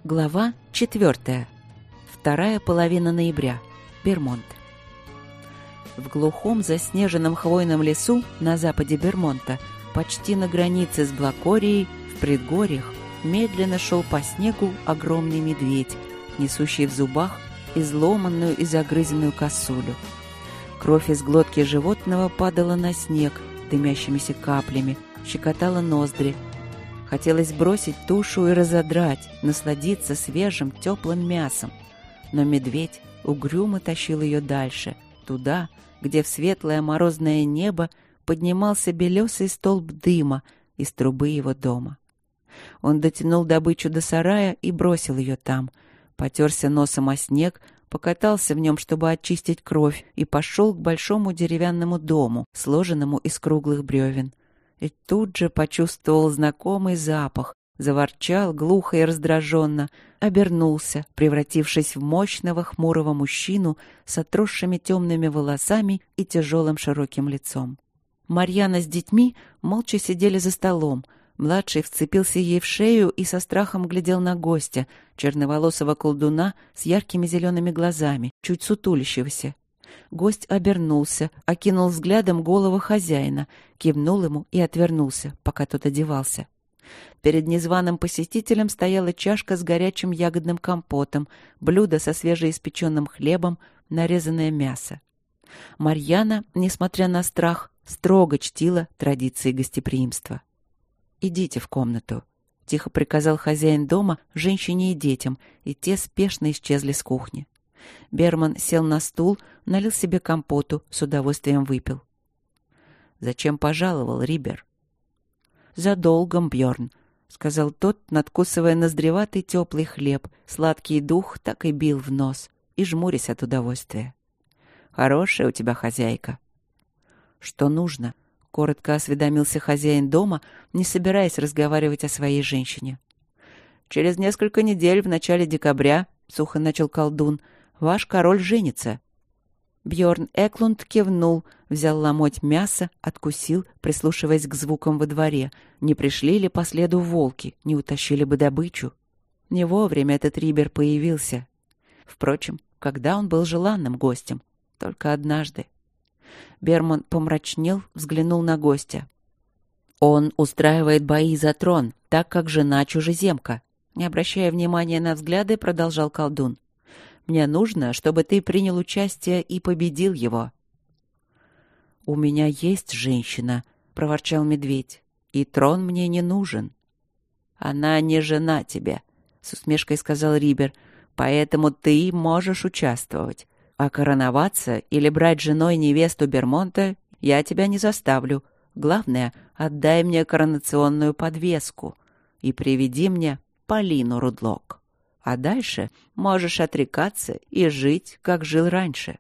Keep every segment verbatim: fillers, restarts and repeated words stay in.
Глава четвертая. Вторая половина ноября. Бермонт. В глухом заснеженном хвойном лесу на западе Бермонта, почти на границе с Блакорией, в предгорьях, медленно шел по снегу огромный медведь, несущий в зубах изломанную и загрызенную косулю. Кровь из глотки животного падала на снег дымящимися каплями, щекотала ноздри. Хотелось бросить тушу и разодрать, насладиться свежим, теплым мясом. Но медведь угрюмо тащил ее дальше, туда, где в светлое морозное небо поднимался белесый столб дыма из трубы его дома. Он дотянул добычу до сарая и бросил ее там, потерся носом о снег, покатался в нем, чтобы очистить кровь, и пошел к большому деревянному дому, сложенному из круглых бревен. И тут же почувствовал знакомый запах, заворчал глухо и раздраженно, обернулся, превратившись в мощного хмурого мужчину с отросшими темными волосами и тяжелым широким лицом. Марьяна с детьми молча сидели за столом. Младший вцепился ей в шею и со страхом глядел на гостя, черноволосого колдуна с яркими зелеными глазами, чуть сутулящегося. Гость обернулся, окинул взглядом голову хозяина, кивнул ему и отвернулся, пока тот одевался. Перед незваным посетителем стояла чашка с горячим ягодным компотом, блюдо со свежеиспеченным хлебом, нарезанное мясо. Марьяна, несмотря на страх, строго чтила традиции гостеприимства. «Идите в комнату», — тихо приказал хозяин дома женщине и детям, и те спешно исчезли с кухни. Берман сел на стул, налил себе компоту, с удовольствием выпил. «Зачем пожаловал, Рибер?» «За долгом, Бьорн», — сказал тот, надкусывая ноздреватый теплый хлеб. Сладкий дух так и бил в нос, и жмурясь от удовольствия. «Хорошая у тебя хозяйка». «Что нужно?» — коротко осведомился хозяин дома, не собираясь разговаривать о своей женщине. «Через несколько недель, в начале декабря, — сухо начал колдун, — ваш король женится». Бьорн Эклунд кивнул, взял ломоть мяса, откусил, прислушиваясь к звукам во дворе. Не пришли ли по следу волки, не утащили бы добычу? Не вовремя этот Рибер появился. Впрочем, когда он был желанным гостем? Только однажды. Берман помрачнел, взглянул на гостя. «Он устраивает бои за трон, так как жена чужеземка». Не обращая внимания на взгляды, продолжал колдун. «Мне нужно, чтобы ты принял участие и победил его». «У меня есть женщина», — проворчал медведь, — «и трон мне не нужен». «Она не жена тебе», — с усмешкой сказал Рибер, — «поэтому ты можешь участвовать. А короноваться или брать женой невесту Бермонта я тебя не заставлю. Главное, отдай мне коронационную подвеску и приведи мне Полину Рудлок. А дальше можешь отрекаться и жить, как жил раньше».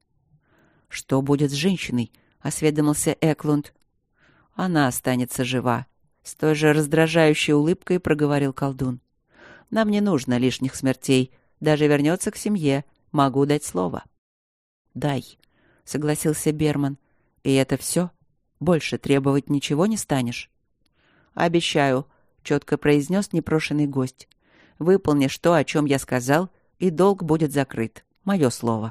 «Что будет с женщиной?» — осведомился Эклунд. «Она останется жива», — с той же раздражающей улыбкой проговорил колдун. «Нам не нужно лишних смертей. Даже вернется к семье. Могу дать слово». «Дай», — согласился Берман. «И это все? Больше требовать ничего не станешь?» «Обещаю», — четко произнес непрошенный гость. «Выполнишь то, о чем я сказал, и долг будет закрыт. Мое слово».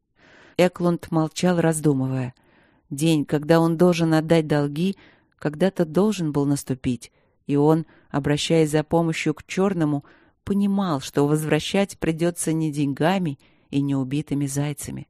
Эклунд молчал, раздумывая. День, когда он должен отдать долги, когда-то должен был наступить, и он, обращаясь за помощью к Черному, понимал, что возвращать придется не деньгами и не убитыми зайцами.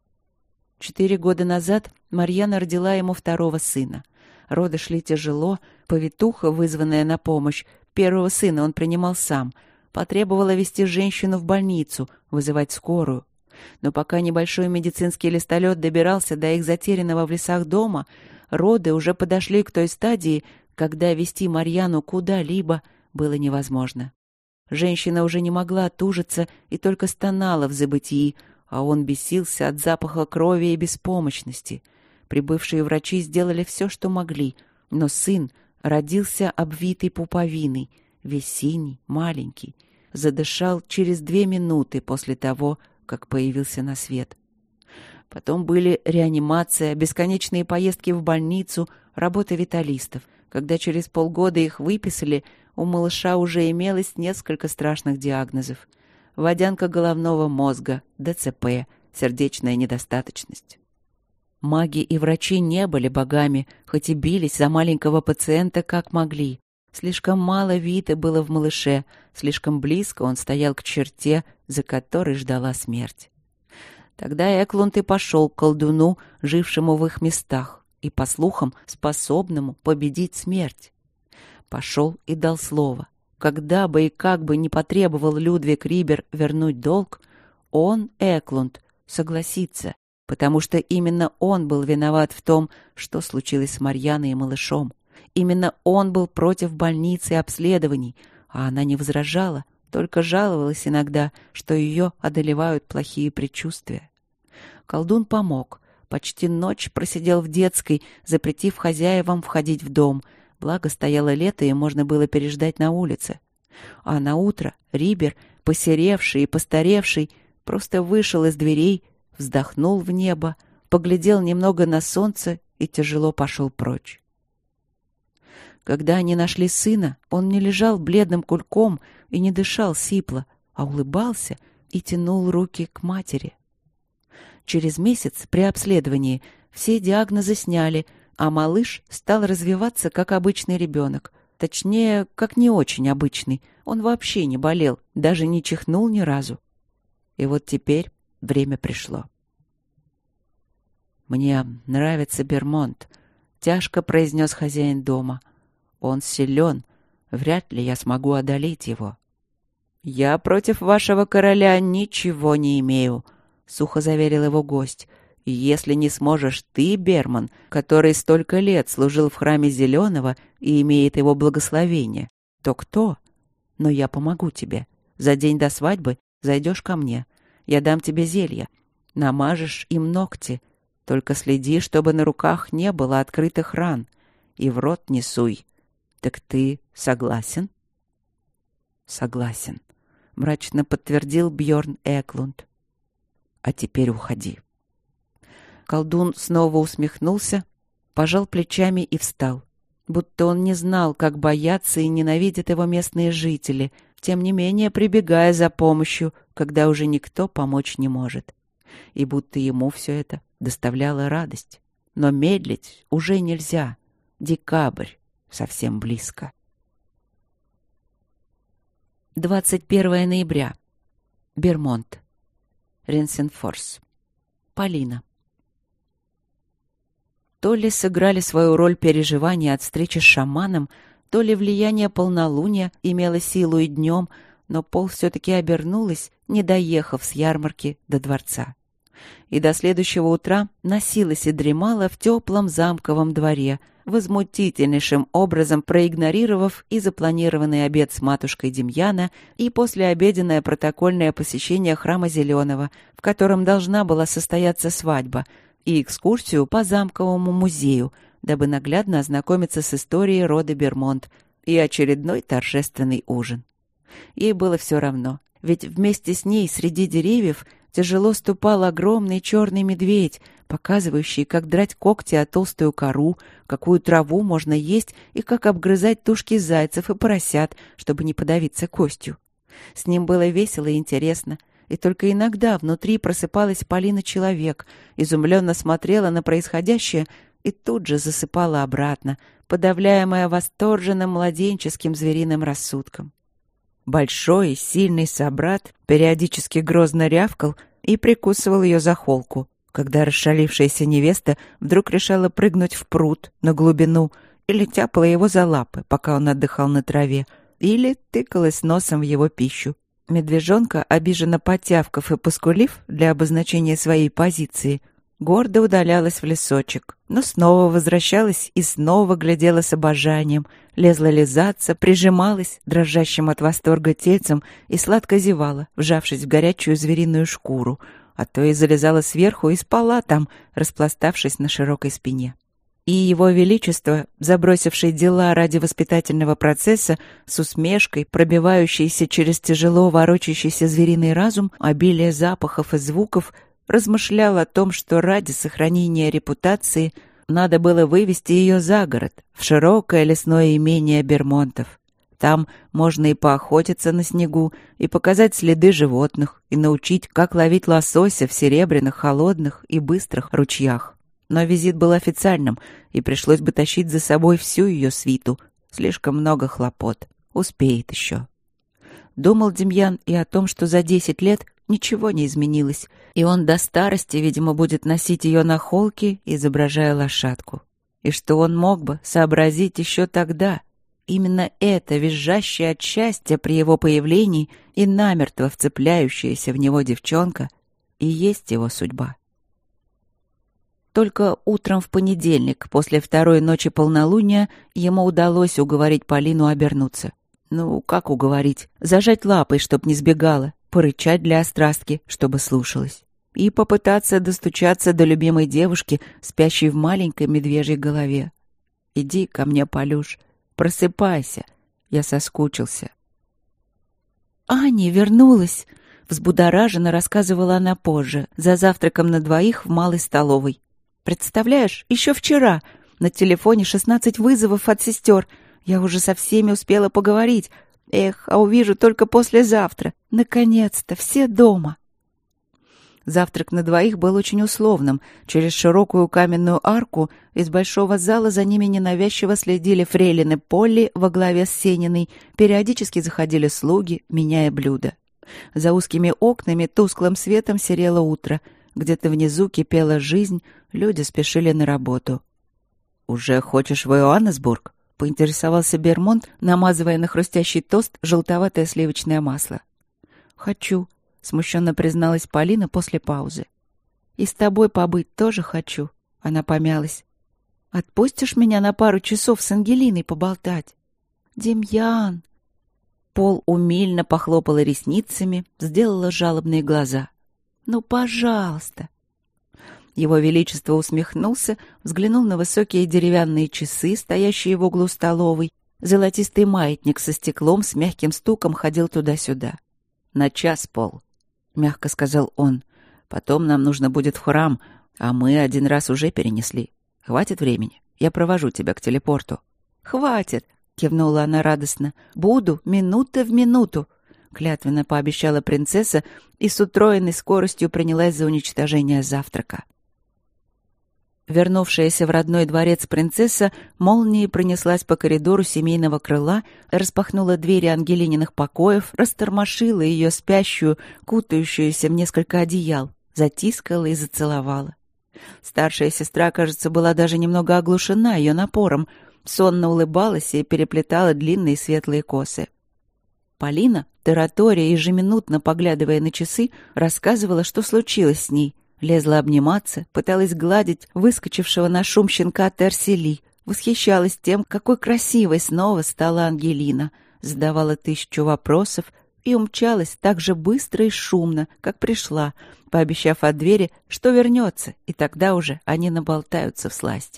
Четыре года назад Марьяна родила ему второго сына. Роды шли тяжело, повитуха, вызванная на помощь, первого сына он принимал сам, потребовала везти женщину в больницу, вызывать скорую. Но пока небольшой медицинский листолет добирался до их затерянного в лесах дома, роды уже подошли к той стадии, когда везти Марьяну куда-либо было невозможно. Женщина уже не могла тужиться и только стонала в забытии, а он бесился от запаха крови и беспомощности. Прибывшие врачи сделали все, что могли, но сын родился обвитый пуповиной, весь синий, маленький, задышал через две минуты после того, как появился на свет. Потом были реанимация, бесконечные поездки в больницу, работа виталистов. Когда через полгода их выписали, у малыша уже имелось несколько страшных диагнозов. Водянка головного мозга, ДЦП, сердечная недостаточность. Маги и врачи не были богами, хоть и бились за маленького пациента как могли. Слишком мало вида было в малыше, слишком близко он стоял к черте, за которой ждала смерть. Тогда Эклунд и пошел к колдуну, жившему в их местах, и, по слухам, способному победить смерть. Пошел и дал слово. Когда бы и как бы не потребовал Людвиг Рибер вернуть долг, он, Эклунд, согласится, потому что именно он был виноват в том, что случилось с Марьяной и малышом. Именно он был против больницы и обследований, а она не возражала, только жаловалась иногда, что ее одолевают плохие предчувствия. Колдун помог. Почти ночь просидел в детской, запретив хозяевам входить в дом. Благо стояло лето, и можно было переждать на улице. А на утро Рибер, посеревший и постаревший, просто вышел из дверей, вздохнул в небо, поглядел немного на солнце и тяжело пошел прочь. Когда они нашли сына, он не лежал бледным кульком и не дышал сипло, а улыбался и тянул руки к матери. Через месяц при обследовании все диагнозы сняли, а малыш стал развиваться как обычный ребенок. Точнее, как не очень обычный. Он вообще не болел, даже не чихнул ни разу. И вот теперь время пришло. «Мне нравится Бермонт», — тяжко произнес хозяин дома. «Он силен. Вряд ли я смогу одолеть его». «Я против вашего короля ничего не имею», — сухо заверил его гость. «И если не сможешь ты, Берман, который столько лет служил в храме Зеленого и имеет его благословение, то кто? Но я помогу тебе. За день до свадьбы зайдешь ко мне. Я дам тебе зелья. Намажешь им ногти. Только следи, чтобы на руках не было открытых ран. И в рот не суй. Так ты согласен?» «Согласен», — мрачно подтвердил Бьорн Эклунд. «А теперь уходи». Колдун снова усмехнулся, пожал плечами и встал. Будто он не знал, как боятся и ненавидят его местные жители, тем не менее прибегая за помощью, когда уже никто помочь не может. И будто ему все это доставляло радость. Но медлить уже нельзя. Декабрь совсем близко. двадцать первого ноября. Бермонт. Ренсенфорс. Полина. То ли сыграли свою роль переживания от встречи с шаманом, то ли влияние полнолуния имело силу и днем, но Пол все-таки обернулась, не доехав с ярмарки до дворца. И до следующего утра носилась и дремала в теплом замковом дворе, возмутительнейшим образом проигнорировав и запланированный обед с матушкой Демьяна, и послеобеденное протокольное посещение храма Зеленого, в котором должна была состояться свадьба, и экскурсию по замковому музею, дабы наглядно ознакомиться с историей рода Бермонт, и очередной торжественный ужин. Ей было все равно, ведь вместе с ней среди деревьев тяжело ступал огромный черный медведь, показывающий, как драть когти о толстую кору, какую траву можно есть и как обгрызать тушки зайцев и поросят, чтобы не подавиться костью. С ним было весело и интересно, и только иногда внутри просыпалась Полина-человек, изумленно смотрела на происходящее и тут же засыпала обратно, подавляемая восторженным младенческим звериным рассудком. Большой и сильный собрат периодически грозно рявкал и прикусывал ее за холку, когда расшалившаяся невеста вдруг решала прыгнуть в пруд на глубину или тяпала его за лапы, пока он отдыхал на траве, или тыкалась носом в его пищу. Медвежонка, обиженно потявкав и поскулив для обозначения своей позиции, гордо удалялась в лесочек, но снова возвращалась и снова глядела с обожанием, лезла лизаться, прижималась дрожащим от восторга тельцем и сладко зевала, вжавшись в горячую звериную шкуру, а то и залезала сверху и спала там, распластавшись на широкой спине. И его величество, забросивший дела ради воспитательного процесса, с усмешкой, пробивающейся через тяжело ворочащийся звериный разум, обилие запахов и звуков, размышлял о том, что ради сохранения репутации надо было вывести ее за город, в широкое лесное имение Бермонтов. там можно и поохотиться на снегу, и показать следы животных, и научить, как ловить лосося в серебряных, холодных и быстрых ручьях. Но визит был официальным, и пришлось бы тащить за собой всю ее свиту. Слишком много хлопот. Успеет еще. Думал Демьян и о том, что за десять лет ничего не изменилось, и он до старости, видимо, будет носить ее на холке, изображая лошадку. И что он мог бы сообразить еще тогда. Именно эта визжащая от счастья при его появлении и намертво вцепляющаяся в него девчонка и есть его судьба. Только утром в понедельник, после второй ночи полнолуния, ему удалось уговорить Полину обернуться. Ну, как уговорить? Зажать лапой, чтоб не сбегала, порычать для острастки, чтобы слушалась, и попытаться достучаться до любимой девушки, спящей в маленькой медвежьей голове. «Иди ко мне, Полюш, просыпайся, я соскучился». «Аня вернулась», — взбудораженно рассказывала она позже, за завтраком на двоих в малой столовой. «Представляешь, еще вчера на телефоне шестнадцать вызовов от сестер. Я уже со всеми успела поговорить. Эх, а увижу только послезавтра. Наконец-то, все дома». Завтрак на двоих был очень условным. Через широкую каменную арку из большого зала за ними ненавязчиво следили фрейлины Полли во главе с Сениной. Периодически заходили слуги, меняя блюда. За узкими окнами тусклым светом серело утро. Где-то внизу кипела жизнь, люди спешили на работу. «Уже хочешь в Иоаннесбург?» — поинтересовался Бермонт, намазывая на хрустящий тост желтоватое сливочное масло. «Хочу», — смущенно призналась Полина после паузы. «И с тобой побыть тоже хочу», — она помялась. «Отпустишь меня на пару часов с Ангелиной поболтать?» «Демьян!» Пол умильно похлопала ресницами, сделала жалобные глаза. «Ну, пожалуйста!» Его Величество усмехнулся, взглянул на высокие деревянные часы, стоящие в углу столовой. Золотистый маятник со стеклом с мягким стуком ходил туда-сюда. «На час, Пол», — мягко сказал он. «Потом нам нужно будет в храм, а мы один раз уже перенесли. Хватит времени? Я провожу тебя к телепорту». «Хватит», — кивнула она радостно. «Буду минута в минуту», — клятвенно пообещала принцесса и с утроенной скоростью принялась за уничтожение завтрака. Вернувшаяся в родной дворец принцесса молнией пронеслась по коридору семейного крыла, распахнула двери Ангелининых покоев, растормошила ее спящую, кутающуюся в несколько одеял, затискала и зацеловала. Старшая сестра, кажется, была даже немного оглушена ее напором, сонно улыбалась и переплетала длинные светлые косы. Полина, тараторя и ежеминутно поглядывая на часы, рассказывала, что случилось с ней. Лезла обниматься, пыталась гладить выскочившего на шум щенка Терсели, восхищалась тем, какой красивой снова стала Ангелина, задавала тысячу вопросов и умчалась так же быстро и шумно, как пришла, пообещав от двери, что вернется, и тогда уже они наболтаются всласть.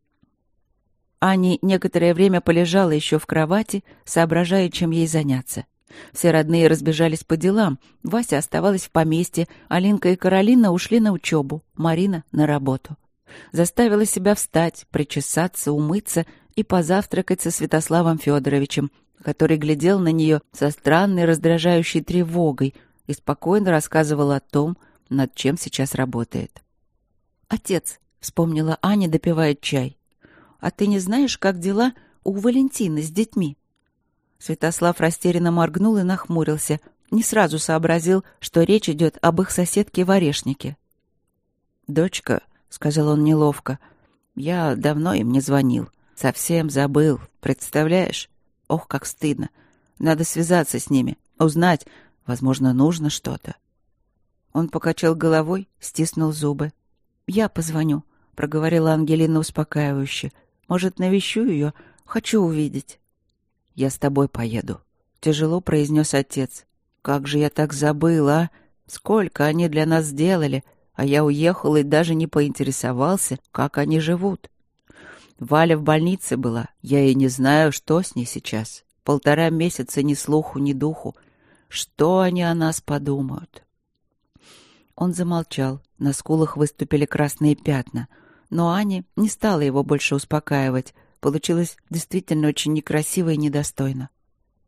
Аня некоторое время полежала еще в кровати, соображая, чем ей заняться. Все родные разбежались по делам. Вася оставалась в поместье, Алинка и Каролина ушли на учебу, Марина — на работу. Заставила себя встать, причесаться, умыться и позавтракать со Святославом Федоровичем, который глядел на нее со странной раздражающей тревогой и спокойно рассказывал о том, над чем сейчас работает. «Отец», — вспомнила Аня, допивая чай, — «а ты не знаешь, как дела у Валентины с детьми?» Святослав растерянно моргнул и нахмурился. Не сразу сообразил, что речь идет об их соседке-ворешнике. «Дочка», — сказал он неловко, — «я давно им не звонил. Совсем забыл. Представляешь? Ох, как стыдно. Надо связаться с ними, узнать. Возможно, нужно что-то». Он покачал головой, стиснул зубы. «Я позвоню», — проговорила Ангелина успокаивающе. «Может, навещу ее? Хочу увидеть». «Я с тобой поеду», — тяжело произнес отец. «Как же я так забыл, а? Сколько они для нас сделали, а я уехал и даже не поинтересовался, как они живут. Валя в больнице была, я и не знаю, что с ней сейчас. Полтора месяца ни слуху, ни духу. Что они о нас подумают?» Он замолчал, на скулах выступили красные пятна, но Аня не стала его больше успокаивать. Получилось действительно очень некрасиво и недостойно.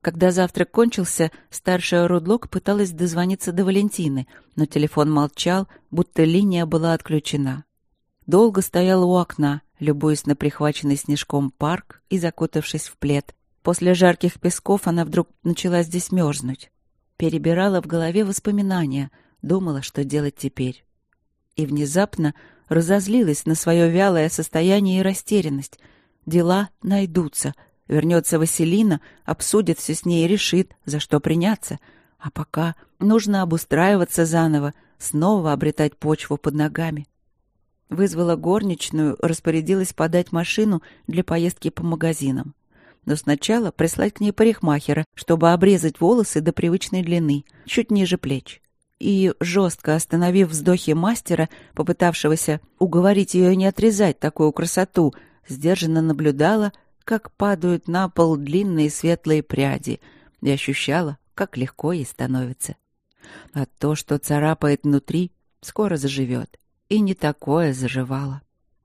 Когда завтрак кончился, старшая Рудлок пыталась дозвониться до Валентины, но телефон молчал, будто линия была отключена. Долго стояла у окна, любуясь на прихваченный снежком парк и закутавшись в плед. После жарких песков она вдруг начала здесь мерзнуть. Перебирала в голове воспоминания, думала, что делать теперь. И внезапно разозлилась на свое вялое состояние и растерянность. Дела найдутся. Вернется Василина, обсудит все с ней и решит, за что приняться. А пока нужно обустраиваться заново, снова обретать почву под ногами. Вызвала горничную, распорядилась подать машину для поездки по магазинам. Но сначала прислать к ней парикмахера, чтобы обрезать волосы до привычной длины, чуть ниже плеч. И, жестко остановив вздохи мастера, попытавшегося уговорить ее не отрезать такую красоту, сдержанно наблюдала, как падают на пол длинные светлые пряди, и ощущала, как легко ей становится. А то, что царапает внутри, скоро заживет. И не такое заживало.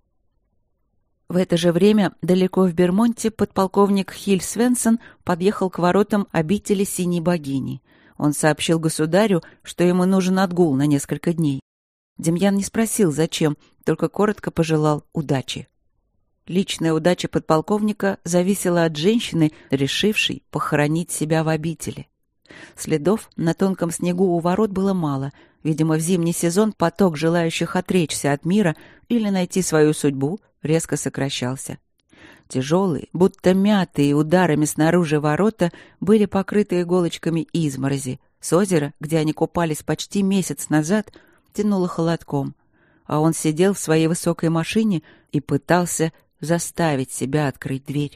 В это же время далеко в Бермонте подполковник Хиль Свенсон подъехал к воротам обители Синей богини. Он сообщил государю, что ему нужен отгул на несколько дней. Демьян не спросил, зачем, только коротко пожелал удачи. Личная удача подполковника зависела от женщины, решившей похоронить себя в обители. Следов на тонком снегу у ворот было мало. Видимо, в зимний сезон поток желающих отречься от мира или найти свою судьбу резко сокращался. Тяжелые, будто мятые ударами снаружи ворота, были покрыты иголочками изморози. С озера, где они купались почти месяц назад, тянуло холодком. А он сидел в своей высокой машине и пытался заставить себя открыть дверь.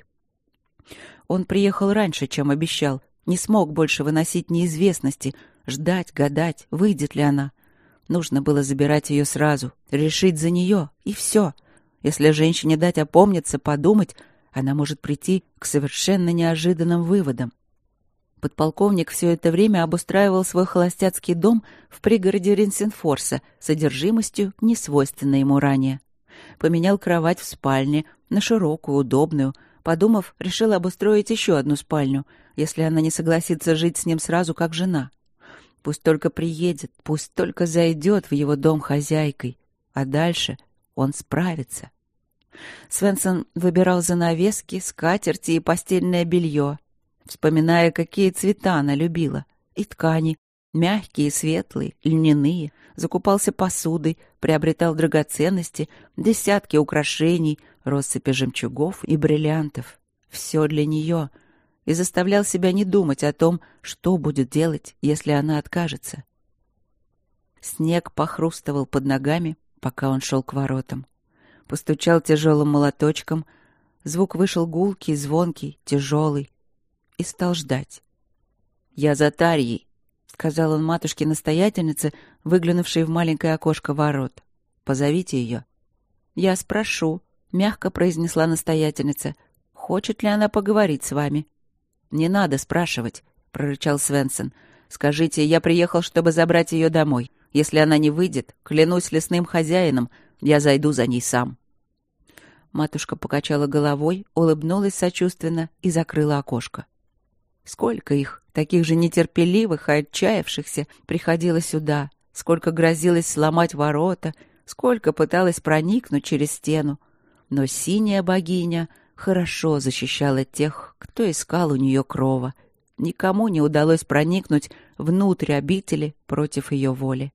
Он приехал раньше, чем обещал, не смог больше выносить неизвестности, ждать, гадать, выйдет ли она. Нужно было забирать ее сразу, решить за нее, и все. Если женщине дать опомниться, подумать, она может прийти к совершенно неожиданным выводам. Подполковник все это время обустраивал свой холостяцкий дом в пригороде Ренсенфорса содержимостью, несвойственной ему ранее. Поменял кровать в спальне на широкую, удобную. Подумав, решил обустроить еще одну спальню, если она не согласится жить с ним сразу как жена. Пусть только приедет, пусть только зайдет в его дом хозяйкой, а дальше он справится. Свенсон выбирал занавески, скатерти и постельное белье, вспоминая, какие цвета она любила, и ткани, мягкие, светлые, льняные, закупался посудой, приобретал драгоценности, десятки украшений, россыпи жемчугов и бриллиантов. Все для нее. И заставлял себя не думать о том, что будет делать, если она откажется. Снег похрустывал под ногами, пока он шел к воротам. Постучал тяжелым молоточком. Звук вышел гулкий, звонкий, тяжелый. И стал ждать. «Я за Тарьей», — сказал он матушке-настоятельнице, выглянувшей в маленькое окошко ворот. «Позовите ее». «Я спрошу», — мягко произнесла настоятельница. «Хочет ли она поговорить с вами?» «Не надо спрашивать», — прорычал Свенсон. «Скажите, я приехал, чтобы забрать ее домой. Если она не выйдет, клянусь лесным хозяином, я зайду за ней сам». Матушка покачала головой, улыбнулась сочувственно и закрыла окошко. Сколько их, таких же нетерпеливых и отчаявшихся, приходило сюда, сколько грозилось сломать ворота, сколько пыталась проникнуть через стену. Но синяя богиня хорошо защищала тех, кто искал у нее крова. Никому не удалось проникнуть внутрь обители против ее воли.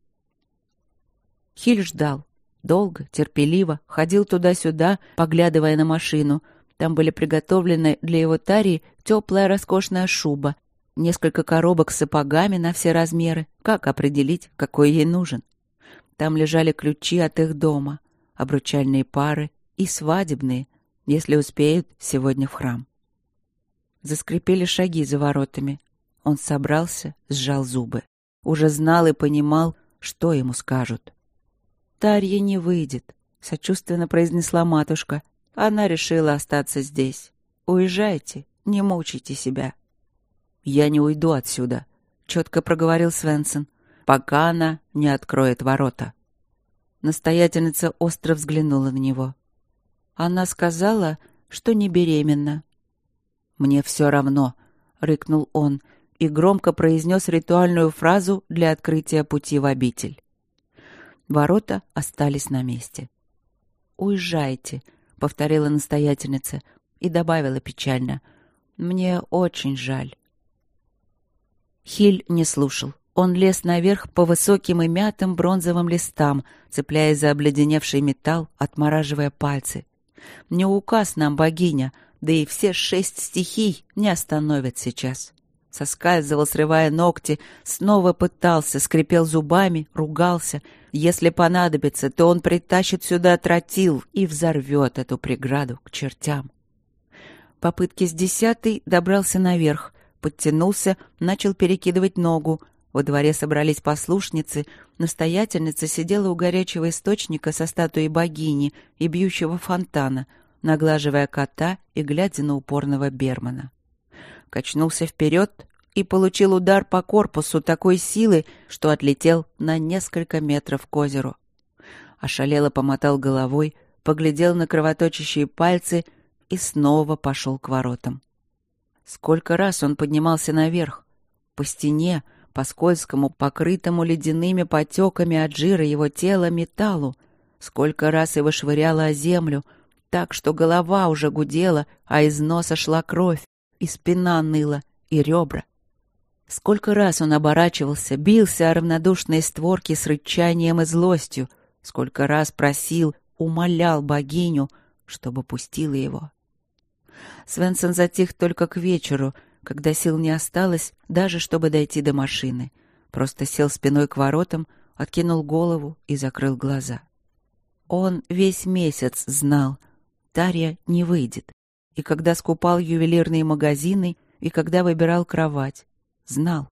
Хиль ждал. Долго, терпеливо, ходил туда-сюда, поглядывая на машину. Там были приготовлены для его Тарии теплая роскошная шуба, несколько коробок с сапогами на все размеры. Как определить, какой ей нужен? Там лежали ключи от их дома, обручальные пары и свадебные, если успеют, сегодня в храм. Заскрипели шаги за воротами. Он собрался, сжал зубы. Уже знал и понимал, что ему скажут. «Тарья не выйдет», — сочувственно произнесла матушка. Она решила остаться здесь. «Уезжайте, не мучайте себя». «Я не уйду отсюда», — четко проговорил Свенсон, «пока она не откроет ворота». Настоятельница остро взглянула на него. «Она сказала, что не беременна». «Мне все равно», — — рыкнул он и громко произнес ритуальную фразу для открытия пути в обитель. Ворота остались на месте. «Уезжайте», — повторила настоятельница и добавила печально. «Мне очень жаль». Хиль не слушал. Он лез наверх по высоким и мятым бронзовым листам, цепляясь за обледеневший металл, отмораживая пальцы. «Не указ нам, богиня, да и все шесть стихий не остановят сейчас». Соскальзывал, срывая ногти, снова пытался, скрипел зубами, ругался. Если понадобится, то он притащит сюда тротил и взорвет эту преграду к чертям. Попытки с десятой добрался наверх, подтянулся, начал перекидывать ногу. Во дворе собрались послушницы, настоятельница сидела у горячего источника со статуей богини и бьющего фонтана, наглаживая кота и глядя на упорного Бермана. Качнулся вперед и получил удар по корпусу такой силы, что отлетел на несколько метров к озеру. Ошалело помотал головой, поглядел на кровоточащие пальцы и снова пошел к воротам. Сколько раз он поднимался наверх, по стене, по скользкому, покрытому ледяными потеками от жира его тела металлу, сколько раз его швыряло о землю, так что голова уже гудела, а из носа шла кровь, и спина ныла, и ребра. Сколько раз он оборачивался, бился о равнодушные створки с рычанием и злостью, сколько раз просил, умолял богиню, чтобы пустила его. Свенсон затих только к вечеру, когда сил не осталось даже, чтобы дойти до машины. Просто сел спиной к воротам, откинул голову и закрыл глаза. Он весь месяц знал, Тарья не выйдет. И когда скупал ювелирные магазины, и когда выбирал кровать. Знал.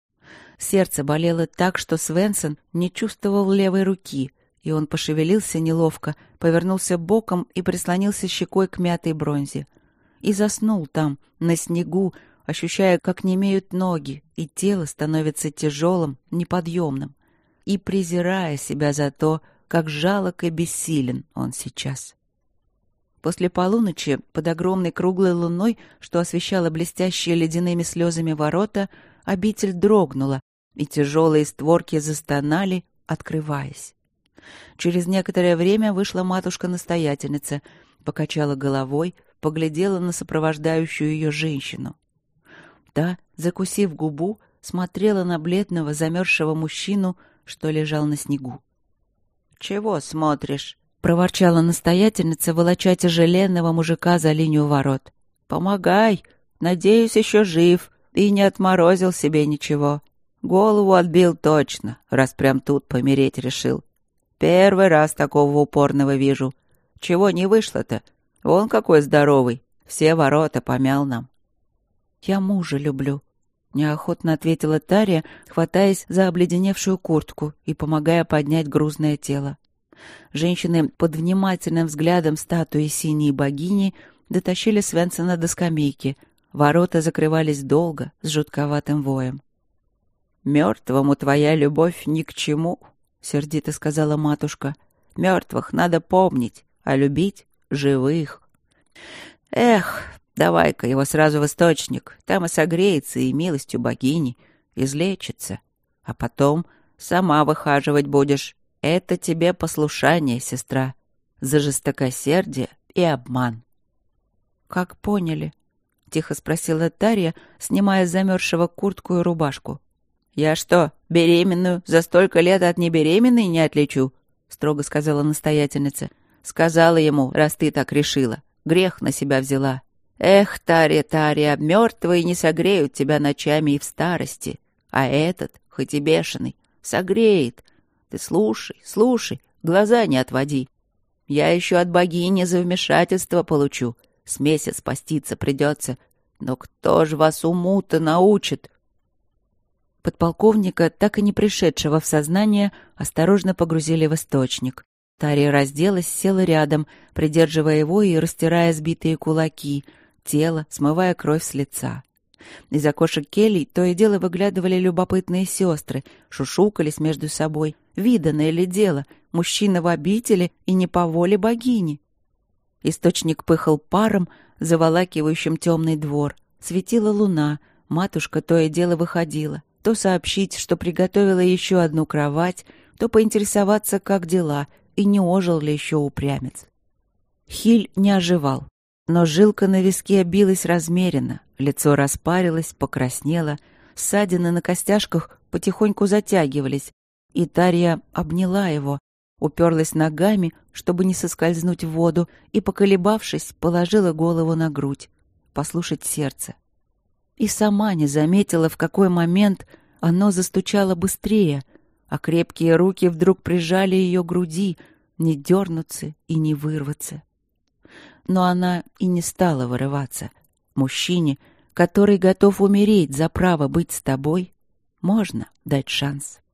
Сердце болело так, что Свенсон не чувствовал левой руки, и он пошевелился неловко, повернулся боком и прислонился щекой к мятой бронзе. И заснул там, на снегу, ощущая, как немеют ноги, и тело становится тяжелым, неподъемным, и презирая себя за то, как жалок и бессилен он сейчас. После полуночи, под огромной круглой луной, что освещала блестящие ледяными слезами ворота, обитель дрогнула, и тяжелые створки застонали, открываясь. Через некоторое время вышла матушка-настоятельница, покачала головой, поглядела на сопровождающую ее женщину. Та, закусив губу, смотрела на бледного замерзшего мужчину, что лежал на снегу. «Чего смотришь?» — проворчала настоятельница, волоча тяжеленного мужика за линию ворот. «Помогай! Надеюсь, еще жив и не отморозил себе ничего. Голову отбил точно, раз прям тут помереть решил. Первый раз такого упорного вижу. Чего не вышло-то? Он какой здоровый, все ворота помял нам». «Я мужа люблю», — неохотно ответила Тарья, хватаясь за обледеневшую куртку и помогая поднять грузное тело. Женщины под внимательным взглядом статуи синей богини дотащили Свенсона до скамейки. Ворота закрывались долго, с жутковатым воем. «Мертвому твоя любовь ни к чему», — сердито сказала матушка. «Мертвых надо помнить, а любить живых. Эх, давай-ка его сразу в источник, там и согреется, и милостью богини излечится. А потом сама выхаживать будешь. Это тебе послушание, сестра, за жестокосердие и обман». «Как поняли?» — тихо спросила Тарья, снимая с замерзшего куртку и рубашку. «Я что, беременную за столько лет от небеременной не отличу?» — строго сказала настоятельница. «Сказала ему, раз ты так решила. Грех на себя взяла. Эх, Тарья, Тарья, мертвые не согреют тебя ночами и в старости. А этот, хоть и бешеный, согреет. Ты слушай, слушай, глаза не отводи. Я еще от богини за вмешательство получу. С месяц поститься придется. Но кто ж вас уму-то научит?» Подполковника, так и не пришедшего в сознание, осторожно погрузили в источник. Тарья разделась, села рядом, придерживая его и растирая сбитые кулаки, тело, смывая кровь с лица. Из окошек келий то и дело выглядывали любопытные сестры, шушукались между собой. Виданное ли дело, мужчина в обители и не по воле богини? Источник пыхал паром, заволакивающим темный двор. Светила луна, Матушка то и дело выходила, то сообщить, что приготовила еще одну кровать, то поинтересоваться, как дела, и не ожил ли еще упрямец. Хиль не оживал, но жилка на виске билась размеренно, лицо распарилось, покраснело, ссадины на костяшках потихоньку затягивались, и Тарья обняла его, уперлась ногами, чтобы не соскользнуть в воду, и, поколебавшись, положила голову на грудь, послушать сердце. И сама не заметила, в какой момент оно застучало быстрее, а крепкие руки вдруг прижали ее к груди, не дернуться и не вырваться. Но она и не стала вырываться. Мужчине, который готов умереть за право быть с тобой, можно дать шанс.